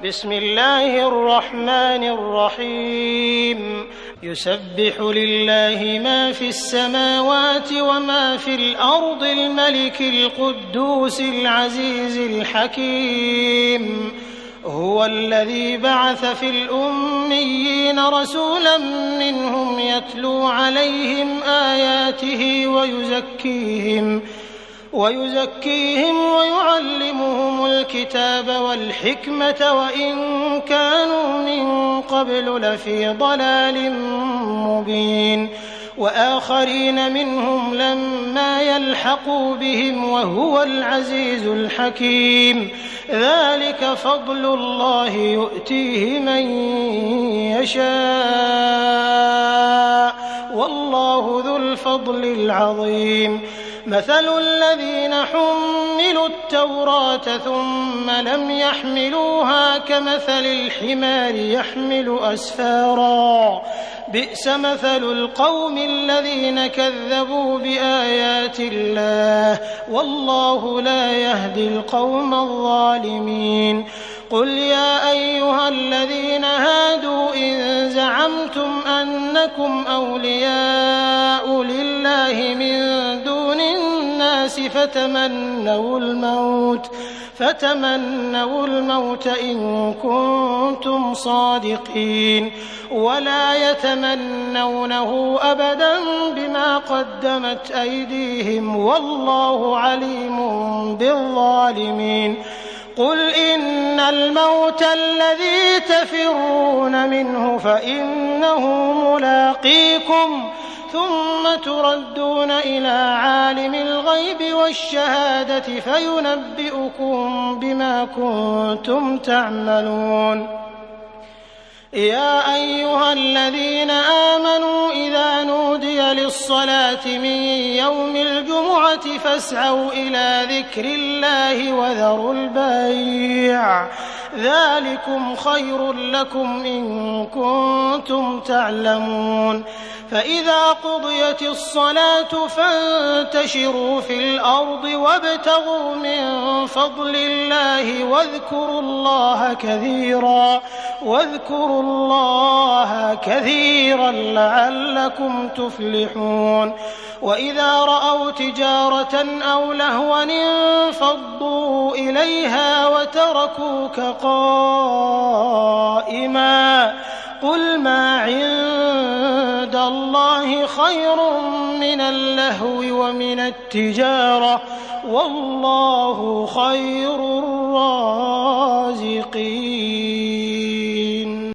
بسم الله الرحمن الرحيم يسبح لله ما في السماوات وما في الأرض الملك القدوس العزيز الحكيم هو الذي بعث في الأميين رسولا منهم يتلو عليهم آياته ويزكيهم ويعلمهم الكتاب والحكمة وإن كانوا من قبل لفي ضلال مبين وآخرين منهم لما يلحقوا بهم وهو العزيز الحكيم ذلك فضل الله يؤتيه من يشاء والله ذو الفضل العظيم مثل الذين حملوا التوراة ثم لم يحملوها كمثل الحمار يحمل أسفارا بئس مثل القوم الذين كذبوا بآيات الله والله لا يهدي القوم الظالمين قل يا أيها الذين هادوا إن زعمتم أنكم أولياء لله من دون الناس فتمنوا الموت إن كنتم صادقين ولا يتمنونه أبدا بما قدمت أيديهم والله عليم بالظالمين قل إن الموت الذي تفرون منه فإنه ملاقيكم ثم تردون إلى عالم الغيب والشهادة فينبئكم بما كنتم تعملون يا أيها الذين آمنوا إذا نودي للصلاة من يوم الجمعة فاسعوا إلى ذكر الله وذروا البيع ذلكم خير لكم إن كنتم تعلمون فإذا قضيت الصلاة فانتشروا في الأرض وابتغوا من فضل الله واذكروا الله كثيرا لعلكم تفلحون وإذا رأوا تجارة أو لهوا انفضوا إليها وتركوك قائما قل ما عند الله خير من اللهو ومن التجارة والله خير الرازقين